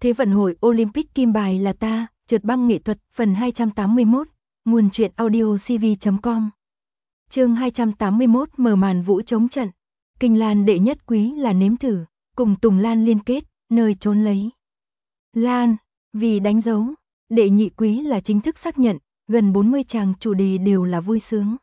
Thế vận hội Olympic kim bài là ta, trượt băng nghệ thuật, phần 281, nguồn truyện audio cv.com. Chương 281 mở màn vũ chống trận. Kinh Lan đệ nhất quý là nếm thử, cùng Tùng Lan liên kết, nơi trốn lấy Lan, vì đánh dấu. Đệ nhị quý là chính thức xác nhận, gần 40 chàng chủ đề đều là vui sướng.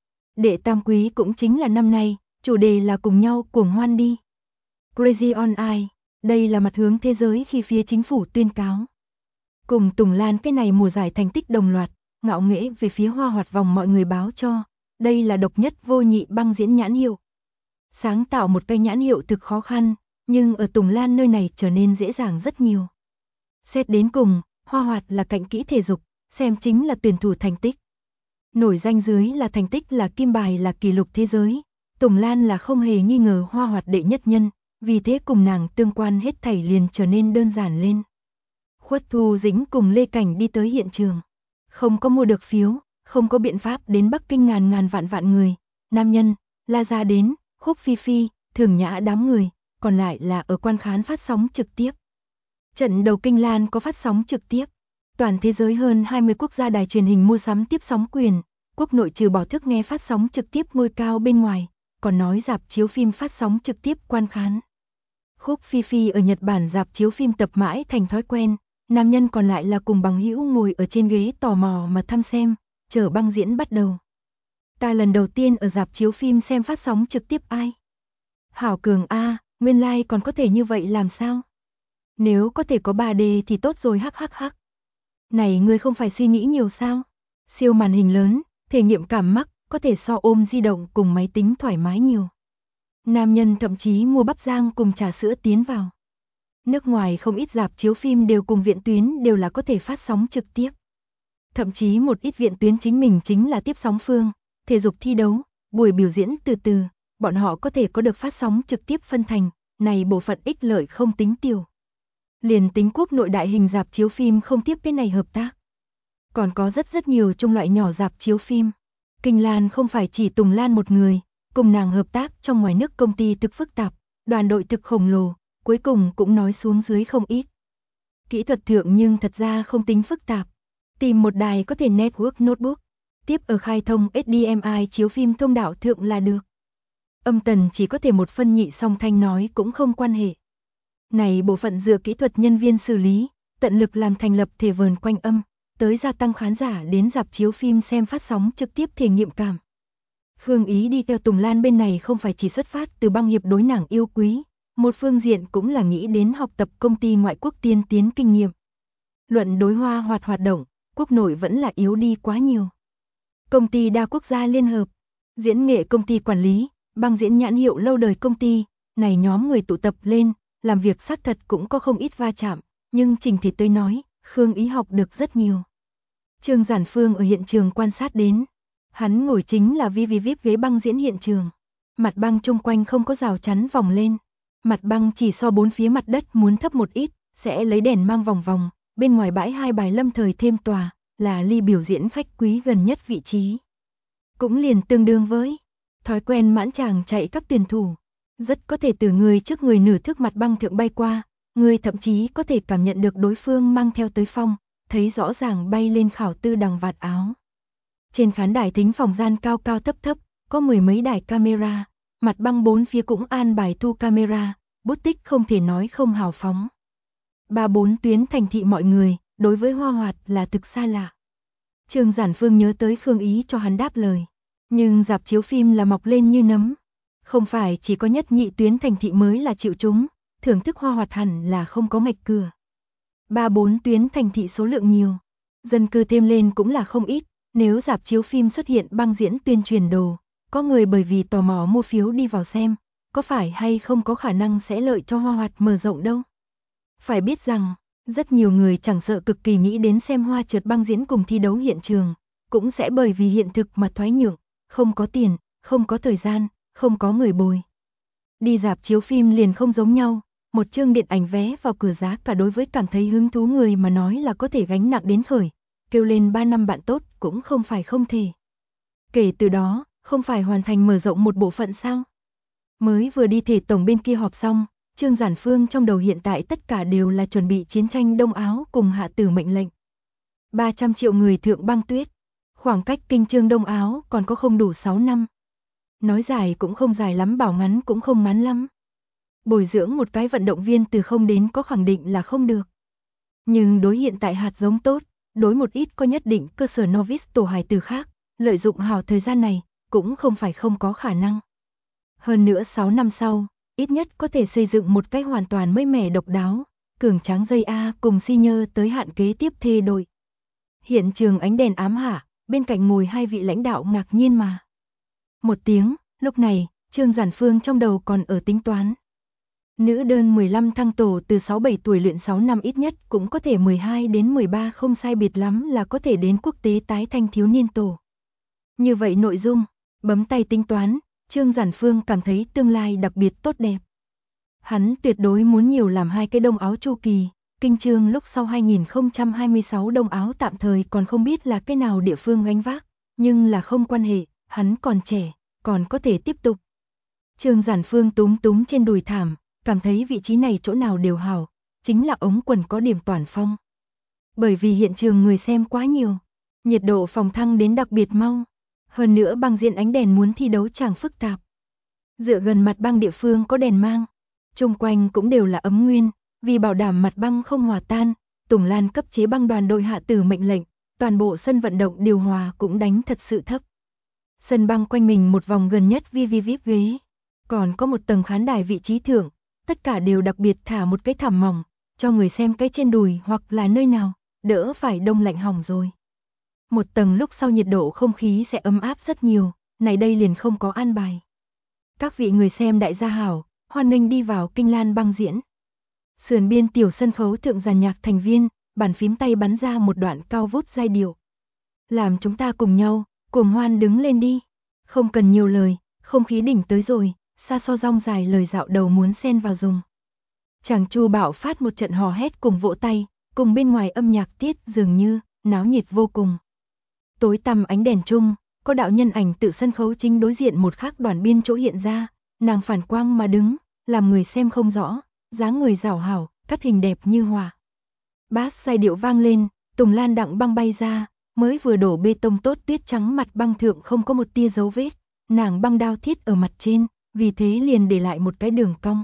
Đệ tam quý cũng chính là năm nay, chủ đề là cùng nhau cuồng hoan đi. Crazy on Ice, đây là mặt hướng thế giới khi phía chính phủ tuyên cáo. Cùng Tùng Lan cái này mùa giải thành tích đồng loạt, ngạo nghễ về phía Hoa Hoạt vòng mọi người báo cho, đây là độc nhất vô nhị băng diễn nhãn hiệu. Sáng tạo một cây nhãn hiệu thực khó khăn, nhưng ở Tùng Lan nơi này trở nên dễ dàng rất nhiều. Xét đến cùng, Hoa Hoạt là cạnh kỹ thể dục, xem chính là tuyển thủ thành tích. Nổi danh dưới là thành tích là kim bài là kỷ lục thế giới, Tùng Lan là không hề nghi ngờ Hoa Hoạt đệ nhất nhân, vì thế cùng nàng tương quan hết thảy liền trở nên đơn giản lên. Khuất Thu Dĩnh cùng Lê Cảnh đi tới hiện trường. Không có mua được phiếu, không có biện pháp đến Bắc Kinh ngàn vạn người. Nam nhân, La Gia đến, Khúc Phi Phi, Thường Nhã đám người, còn lại là ở quan khán phát sóng trực tiếp. Trận đầu Kinh Lan có phát sóng trực tiếp. Toàn thế giới hơn 20 quốc gia đài truyền hình mua sắm tiếp sóng quyền. Quốc nội trừ bỏ thức nghe phát sóng trực tiếp ngôi cao bên ngoài, còn nói rạp chiếu phim phát sóng trực tiếp quan khán. Khúc Phi Phi ở Nhật Bản rạp chiếu phim tập mãi thành thói quen, nam nhân còn lại là cùng bằng hữu ngồi ở trên ghế tò mò mà thăm xem, chờ băng diễn bắt đầu. Ta lần đầu tiên ở rạp chiếu phim xem phát sóng trực tiếp ai? Hảo Cường a, nguyên lai còn có thể như vậy làm sao? Nếu có thể có 3D thì tốt rồi hắc. Này ngươi không phải suy nghĩ nhiều sao? Siêu màn hình lớn, thể nghiệm cảm mắc, có thể so ôm di động cùng máy tính thoải mái nhiều. Nam nhân thậm chí mua bắp rang cùng trà sữa tiến vào. Nước ngoài không ít rạp chiếu phim đều cùng viện tuyến đều là có thể phát sóng trực tiếp. Thậm chí một ít viện tuyến chính mình chính là tiếp sóng phương, thể dục thi đấu, buổi biểu diễn từ, bọn họ có thể có được phát sóng trực tiếp phân thành, này bộ phận ích lợi không tính tiểu. Liền tính quốc nội đại hình rạp chiếu phim không tiếp cái này hợp tác. Còn có rất nhiều chung loại nhỏ rạp chiếu phim. Kinh Lan không phải chỉ Tùng Lan một người, cùng nàng hợp tác trong ngoài nước công ty thực phức tạp, đoàn đội thực khổng lồ, cuối cùng cũng nói xuống dưới không ít. Kỹ thuật thượng nhưng thật ra không tính phức tạp. Tìm một đài có thể network notebook, tiếp ở khai thông HDMI chiếu phim thông đạo thượng là được. Âm tần chỉ có thể một phân nhị song thanh nói cũng không quan hệ. Này bộ phận dựa kỹ thuật nhân viên xử lý, tận lực làm thành lập thể vờn quanh âm, tới gia tăng khán giả đến rạp chiếu phim xem phát sóng trực tiếp thể nghiệm cảm. Khương Ý đi theo Tùng Lan bên này không phải chỉ xuất phát từ băng hiệp đối nàng yêu quý, một phương diện cũng là nghĩ đến học tập công ty ngoại quốc tiên tiến kinh nghiệm. Luận đối Hoa hoạt động, quốc nội vẫn là yếu đi quá nhiều. Công ty đa quốc gia liên hợp, diễn nghệ công ty quản lý, băng diễn nhãn hiệu lâu đời công ty, này nhóm người tụ tập lên, làm việc xác thật cũng có không ít va chạm, nhưng trình thể tôi nói, Khương Ý học được rất nhiều. Trương Giản Phương ở hiện trường quan sát đến, hắn ngồi chính là VIP ghế băng diễn hiện trường. Mặt băng chung quanh không có rào chắn vòng lên, mặt băng chỉ so bốn phía mặt đất muốn thấp một ít, sẽ lấy đèn mang vòng, bên ngoài bãi hai bài lâm thời thêm tòa, là ly biểu diễn khách quý gần nhất vị trí. Cũng liền tương đương với thói quen mãn tràng chạy các tuyển thủ, rất có thể từ người trước người nửa thước mặt băng thượng bay qua, người thậm chí có thể cảm nhận được đối phương mang theo tới phong, thấy rõ ràng bay lên khảo tư đằng vạt áo. Trên khán đài thính phòng gian cao thấp, có mười mấy đài camera, mặt băng bốn phía cũng an bài thu camera, bút tích không thể nói không hào phóng. 3-4 tuyến thành thị mọi người, đối với Hoa Hoạt là thực xa lạ. Trương Giản Phương nhớ tới Khương Ý cho hắn đáp lời, nhưng rạp chiếu phim là mọc lên như nấm. Không phải chỉ có nhất nhị tuyến thành thị mới là chịu chúng, thưởng thức Hoa Hoạt hẳn là không có ngạch cửa. 3-4 tuyến thành thị số lượng nhiều, dân cư thêm lên cũng là không ít, nếu rạp chiếu phim xuất hiện băng diễn tuyên truyền đồ, có người bởi vì tò mò mua phiếu đi vào xem, có phải hay không có khả năng sẽ lợi cho Hoa Hoạt mở rộng đâu. Phải biết rằng, rất nhiều người chẳng sợ cực kỳ nghĩ đến xem hoa trượt băng diễn cùng thi đấu hiện trường, cũng sẽ bởi vì hiện thực mà thoái nhượng, không có tiền, không có thời gian, không có người bồi. Đi rạp chiếu phim liền không giống nhau, một chương điện ảnh vé vào cửa giá cả đối với cảm thấy hứng thú người mà nói là có thể gánh nặng đến khởi, kêu lên 3 năm bạn tốt cũng không phải không thể. Kể từ đó, không phải hoàn thành mở rộng một bộ phận sao? Mới vừa đi thể tổng bên kia họp xong, Trương Giản Phương trong đầu hiện tại tất cả đều là chuẩn bị chiến tranh Đông Áo cùng hạ tử mệnh lệnh. 300 triệu người thượng băng tuyết, khoảng cách Kinh Trương Đông Áo còn có không đủ 6 năm. Nói dài cũng không dài lắm, bảo ngắn cũng không ngắn lắm. Bồi dưỡng một cái vận động viên từ không đến có khẳng định là không được. Nhưng đối hiện tại hạt giống tốt, đối một ít có nhất định cơ sở novice tổ hài tử khác, lợi dụng hảo thời gian này, cũng không phải không có khả năng. Hơn nữa 6 năm sau, ít nhất có thể xây dựng một cái hoàn toàn mới mẻ độc đáo, cường tráng dây A cùng Senior tới hạn kế tiếp thê đội. Hiện trường ánh đèn ám hạ, bên cạnh ngồi hai vị lãnh đạo ngạc nhiên mà. Một tiếng, lúc này, Trương Giản Phương trong đầu còn ở tính toán. Nữ đơn 15 thăng tổ từ 6-7 tuổi luyện 6 năm ít nhất cũng có thể 12 đến 13 không sai biệt lắm là có thể đến quốc tế tái thanh thiếu niên tổ. Như vậy nội dung, bấm tay tính toán, Trương Giản Phương cảm thấy tương lai đặc biệt tốt đẹp. Hắn tuyệt đối muốn nhiều làm hai cái Đông Áo chu kỳ, Kinh Trương lúc sau 2026 Đông Áo tạm thời còn không biết là cái nào địa phương gánh vác, nhưng là không quan hệ, hắn còn trẻ, còn có thể tiếp tục. Trương Giản Phương túm túm trên đùi thảm, cảm thấy vị trí này chỗ nào đều hảo, chính là ống quần có điểm toàn phong. Bởi vì hiện trường người xem quá nhiều, nhiệt độ phòng thăng đến đặc biệt mau, hơn nữa băng diện ánh đèn muốn thi đấu chẳng phức tạp. Dựa gần mặt băng địa phương có đèn mang, chung quanh cũng đều là ấm nguyên, vì bảo đảm mặt băng không hòa tan, Tùng Lan cấp chế băng đoàn đội hạ tử mệnh lệnh, toàn bộ sân vận động điều hòa cũng đánh thật sự thấp. Sân băng quanh mình một vòng gần nhất VIP ghế, còn có một tầng khán đài vị trí thượng, tất cả đều đặc biệt thả một cái thảm mỏng, cho người xem cái trên đùi hoặc là nơi nào, đỡ phải đông lạnh hỏng rồi. Một tầng lúc sau nhiệt độ không khí sẽ ấm áp rất nhiều, này đây liền không có an bài. Các vị người xem đại gia hảo, hoan nghênh đi vào Kinh Lan băng diễn. Sườn biên tiểu sân khấu thượng dàn nhạc thành viên, bàn phím tay bắn ra một đoạn cao vút giai điệu. Làm chúng ta cùng nhau, cuồng hoan đứng lên đi. Không cần nhiều lời, không khí đỉnh tới rồi, xa so rong dài lời dạo đầu muốn xen vào dùng. Chàng Chu bạo phát một trận hò hét cùng vỗ tay, cùng bên ngoài âm nhạc tiết dường như, náo nhiệt vô cùng. Tối tăm ánh đèn chung, có đạo nhân ảnh tự sân khấu chính đối diện một khác đoàn biên chỗ hiện ra, nàng phản quang mà đứng, làm người xem không rõ, dáng người rảo hảo, cắt hình đẹp như họa. Bass giai điệu vang lên, Tùng Lan đặng băng bay ra, mới vừa đổ bê tông tốt tuyết trắng mặt băng thượng không có một tia dấu vết, nàng băng đao thiết ở mặt trên, vì thế liền để lại một cái đường cong.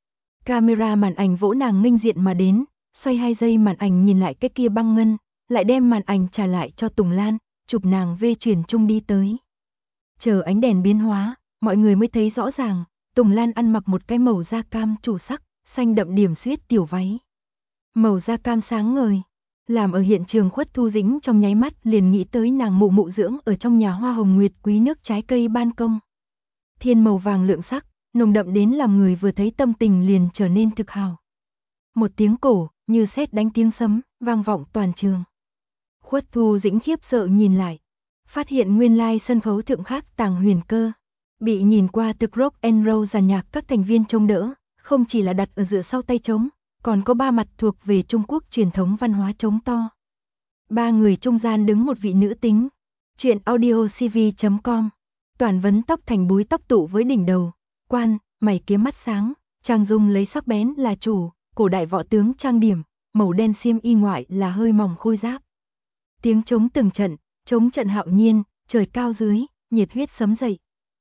Camera màn ảnh vỗ nàng nghênh diện mà đến, xoay 2 giây màn ảnh nhìn lại cái kia băng ngân, lại đem màn ảnh trả lại cho Tùng Lan, chụp nàng vê chuyển chung đi tới. Chờ ánh đèn biến hóa, mọi người mới thấy rõ ràng, Tùng Lan ăn mặc một cái màu da cam chủ sắc, xanh đậm điểm xuyết tiểu váy. Màu da cam sáng ngời, làm ở hiện trường Khuất Thu Dĩnh trong nháy mắt liền nghĩ tới nàng mụ mụ dưỡng ở trong nhà hoa hồng nguyệt quý nước trái cây ban công. Thiên màu vàng lượng sắc, nồng đậm đến làm người vừa thấy tâm tình liền trở nên thực hào. Một tiếng cổ, như sét đánh tiếng sấm, vang vọng toàn trường. Khuất Thu Dĩnh khiếp sợ nhìn lại, phát hiện nguyên lai sân khấu thượng khác tàng huyền cơ. Bị nhìn qua thực rock and roll dàn nhạc các thành viên trông đỡ, không chỉ là đặt ở giữa sau tay trống, còn có 3 mặt thuộc về Trung Quốc truyền thống văn hóa trống to. 3 người trung gian đứng một vị nữ tính. Chuyện audio cv.com. Toàn vấn tóc thành búi tóc tụ với đỉnh đầu, quan, mày kiếm mắt sáng, trang dung lấy sắc bén là chủ, cổ đại võ tướng trang điểm, màu đen xiêm y ngoại là hơi mỏng khôi giáp. Tiếng trống từng trận, trống trận hạo nhiên, trời cao dưới, nhiệt huyết sấm dậy.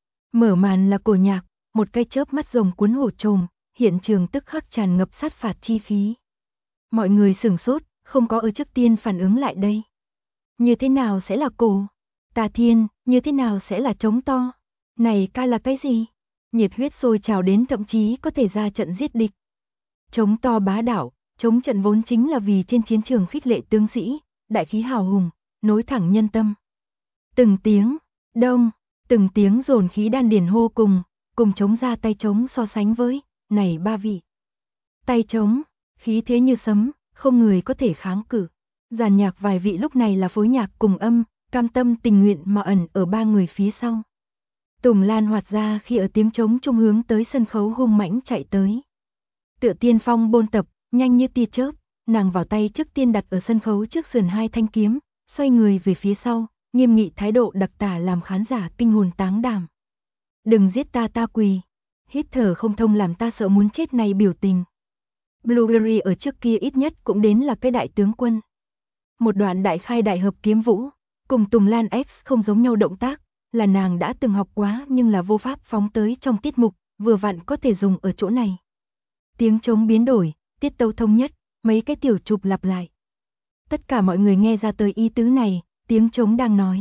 Mở màn là cổ nhạc, một cái chớp mắt rồng cuốn hổ trồm, hiện trường tức khắc tràn ngập sát phạt chi khí. Mọi người sửng sốt, không có ở trước tiên phản ứng lại đây. Như thế nào sẽ là cổ? Tà Thiên, như thế nào sẽ là trống to? Này ca là cái gì? Nhiệt huyết sôi trào đến thậm chí có thể ra trận giết địch. Trống to bá đạo, trống trận vốn chính là vì trên chiến trường khích lệ tướng sĩ, đại khí hào hùng, nối thẳng nhân tâm. Từng tiếng, đông, từng tiếng dồn khí đan điền hô cùng trống ra tay trống so sánh với, này 3 vị. Tay trống, khí thế như sấm, không người có thể kháng cự. Dàn nhạc vài vị lúc này là phối nhạc cùng âm, cam tâm tình nguyện mà ẩn ở 3 người phía sau. Tùng Lan hoạt ra khi ở tiếng trống trung hướng tới sân khấu hung mãnh chạy tới. Tựa tiên phong bôn tập, nhanh như tia chớp, nàng vào tay trước tiên đặt ở sân khấu trước sườn 2 thanh kiếm, xoay người về phía sau, nghiêm nghị thái độ đặc tả làm khán giả kinh hồn táng đảm. Đừng giết ta ta quỳ. hít thở không thông làm ta sợ muốn chết này biểu tình. Blueberry ở trước kia ít nhất cũng đến là cái đại tướng quân. Một đoạn đại khai đại hợp kiếm vũ, cùng Tùng Lan X không giống nhau động tác, là nàng đã từng học quá nhưng là vô pháp phóng tới trong tiết mục, vừa vặn có thể dùng ở chỗ này. Tiếng trống biến đổi, tiết tấu thống nhất, mấy cái tiểu chụp lặp lại. Tất cả mọi người nghe ra tới ý tứ này, tiếng trống đang nói.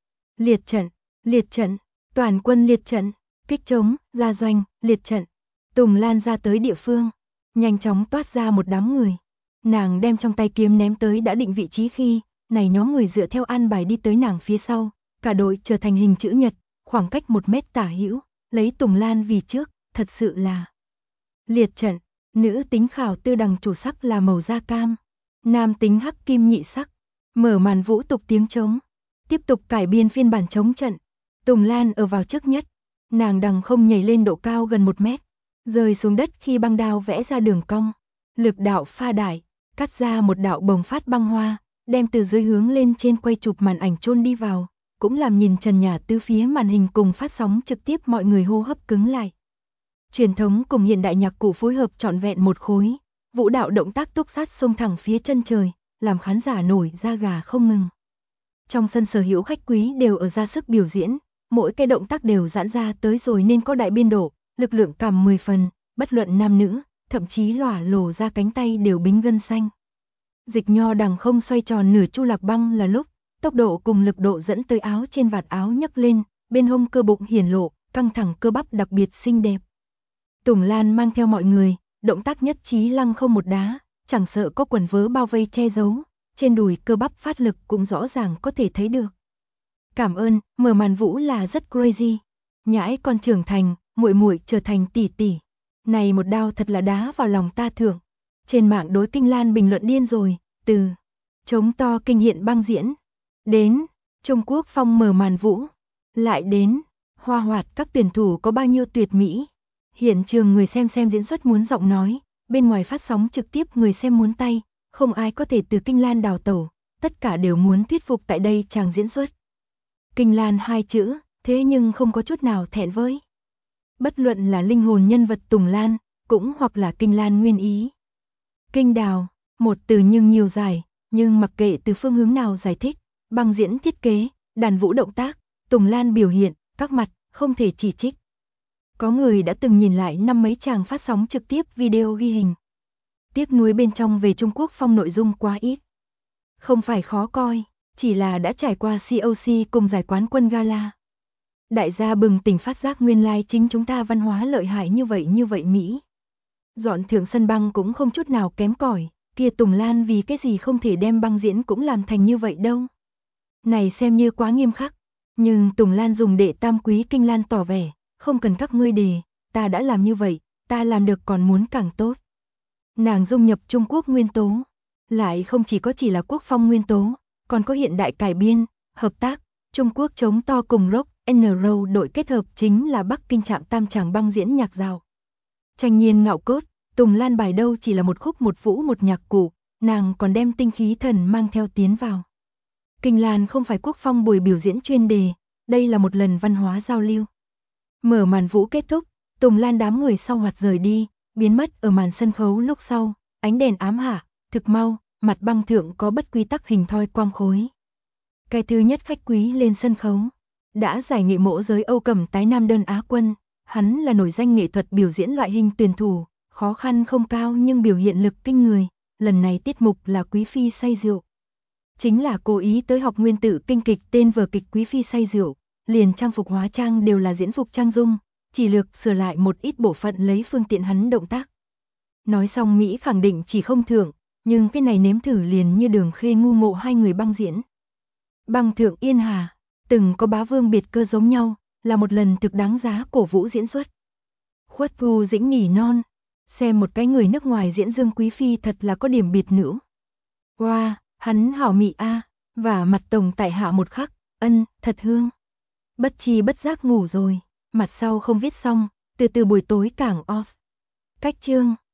Liệt trận, toàn quân liệt trận, kích trống, ra doanh, liệt trận. Tùng Lan ra tới địa phương, nhanh chóng toát ra một đám người. Nàng đem trong tay kiếm ném tới đã định vị trí khi, này nhóm người dựa theo an bài đi tới nàng phía sau, cả đội trở thành hình chữ nhật, khoảng cách 1 mét tả hữu, lấy Tùng Lan vì trước, thật sự là liệt trận. Nữ tính khảo tư đằng chủ sắc là màu da cam, nam tính hắc kim nhị sắc. Mở màn vũ tục tiếng trống, tiếp tục cải biên phiên bản trống trận. Tùng Lan ở vào trước nhất, nàng đằng không nhảy lên độ cao gần 1 mét, rơi xuống đất khi băng đao vẽ ra đường cong, lực đạo pha đại, cắt ra một đạo bồng phát băng hoa, đem từ dưới hướng lên trên quay chụp màn ảnh chôn đi vào, cũng làm nhìn trần nhà tứ phía màn hình cùng phát sóng trực tiếp mọi người hô hấp cứng lại. Truyền thống cùng hiện đại nhạc cụ phối hợp trọn vẹn một khối, vũ đạo động tác túc sát xông thẳng phía chân trời, làm khán giả nổi da gà không ngừng. Trong sân sở hữu khách quý đều ở ra sức biểu diễn, mỗi cái động tác đều giãn ra tới rồi nên có đại biên độ, lực lượng cảm 10 phần, bất luận nam nữ, thậm chí lỏa lồ ra cánh tay đều bính gân xanh. Dịch nho đằng không xoay tròn nửa chu lạc băng là lúc, tốc độ cùng lực độ dẫn tới áo trên vạt áo nhấc lên, bên hông cơ bụng hiển lộ, căng thẳng cơ bắp đặc biệt xinh đẹp. Tùng Lan mang theo mọi người, động tác nhất trí lăng không một đá, chẳng sợ có quần vớ bao vây che giấu, trên đùi cơ bắp phát lực cũng rõ ràng có thể thấy được. Cảm ơn, mở màn vũ là rất crazy. Nhãi con trưởng thành, muội muội trở thành tỷ tỷ. Này một đao thật là đá vào lòng ta thưởng. Trên mạng đối Kinh Lan bình luận điên rồi, từ trống to kinh hiện băng diễn, đến Trung Quốc phong mở màn vũ, lại đến hoa hoạt các tuyển thủ có bao nhiêu tuyệt mỹ. Hiện trường người xem diễn xuất muốn giọng nói, bên ngoài phát sóng trực tiếp người xem muốn tay, không ai có thể từ Kinh Lan đào tẩu, tất cả đều muốn thuyết phục tại đây chàng diễn xuất. Kinh Lan 2 chữ, thế nhưng không có chút nào thẹn với. Bất luận là linh hồn nhân vật Tùng Lan, cũng hoặc là Kinh Lan nguyên ý. Kinh đào, một từ nhưng nhiều giải, nhưng mặc kệ từ phương hướng nào giải thích, băng diễn thiết kế, đàn vũ động tác, Tùng Lan biểu hiện, các mặt, không thể chỉ trích. Có người đã từng nhìn lại năm mấy chàng phát sóng trực tiếp video ghi hình. Tiếc nuối bên trong về Trung Quốc phong nội dung quá ít. Không phải khó coi, chỉ là đã trải qua COC cùng giải quán quân gala. Đại gia bừng tỉnh phát giác nguyên lai chính chúng ta văn hóa lợi hại như vậy Mỹ. Dọn thượng sân băng cũng không chút nào kém cỏi, kia Tùng Lan vì cái gì không thể đem băng diễn cũng làm thành như vậy đâu. Này xem như quá nghiêm khắc, nhưng Tùng Lan dùng đệ tam quý Kinh Lan tỏ vẻ, không cần các ngươi đề, ta đã làm như vậy, ta làm được còn muốn càng tốt. Nàng dung nhập Trung Quốc nguyên tố, lại không chỉ là quốc phong nguyên tố, còn có hiện đại cải biên, hợp tác, Trung Quốc chống to cùng Rock N Roll đội kết hợp chính là Bắc Kinh Trạm Tam Tràng băng diễn nhạc rào. Tranh nhiên ngạo cốt, Tùng Lan bài đâu chỉ là một khúc một vũ một nhạc cụ, nàng còn đem tinh khí thần mang theo tiến vào. Kinh Lan không phải quốc phong buổi biểu diễn chuyên đề, đây là một lần văn hóa giao lưu. Mở màn vũ kết thúc, Tùng Lan đám người sau hoạt rời đi, biến mất ở màn sân khấu lúc sau, ánh đèn ám hạ, thực mau, mặt băng thượng có bất quy tắc hình thoi quang khối. Cái thứ nhất khách quý lên sân khấu, đã giải nghệ mẫu giới Âu Cẩm tái nam đơn Á quân, hắn là nổi danh nghệ thuật biểu diễn loại hình tuyển thủ, khó khăn không cao nhưng biểu hiện lực kinh người, lần này tiết mục là Quý Phi say rượu. Chính là cố ý tới học nguyên tử kinh kịch tên vở kịch Quý Phi say rượu, liền trang phục hóa trang đều là diễn phục trang dung, chỉ lược sửa lại một ít bộ phận lấy phương tiện hắn động tác. Nói xong Mỹ khẳng định chỉ không thưởng, nhưng cái này nếm thử liền như Đường Khê ngu ngộ hai người băng diễn. Băng thượng Yên Hà, từng có bá vương biệt cơ giống nhau, là một lần thực đáng giá cổ vũ diễn xuất. Khuất Thu Dĩnh nghỉ non, xem một cái người nước ngoài diễn Dương Quý Phi thật là có điểm biệt nữ. Wow, hắn hảo mị a, và mặt tổng tại hạ một khắc, thật hương. Bất chi bất giác ngủ rồi, mặt sau không viết xong, từ buổi tối cảng os. Cách chương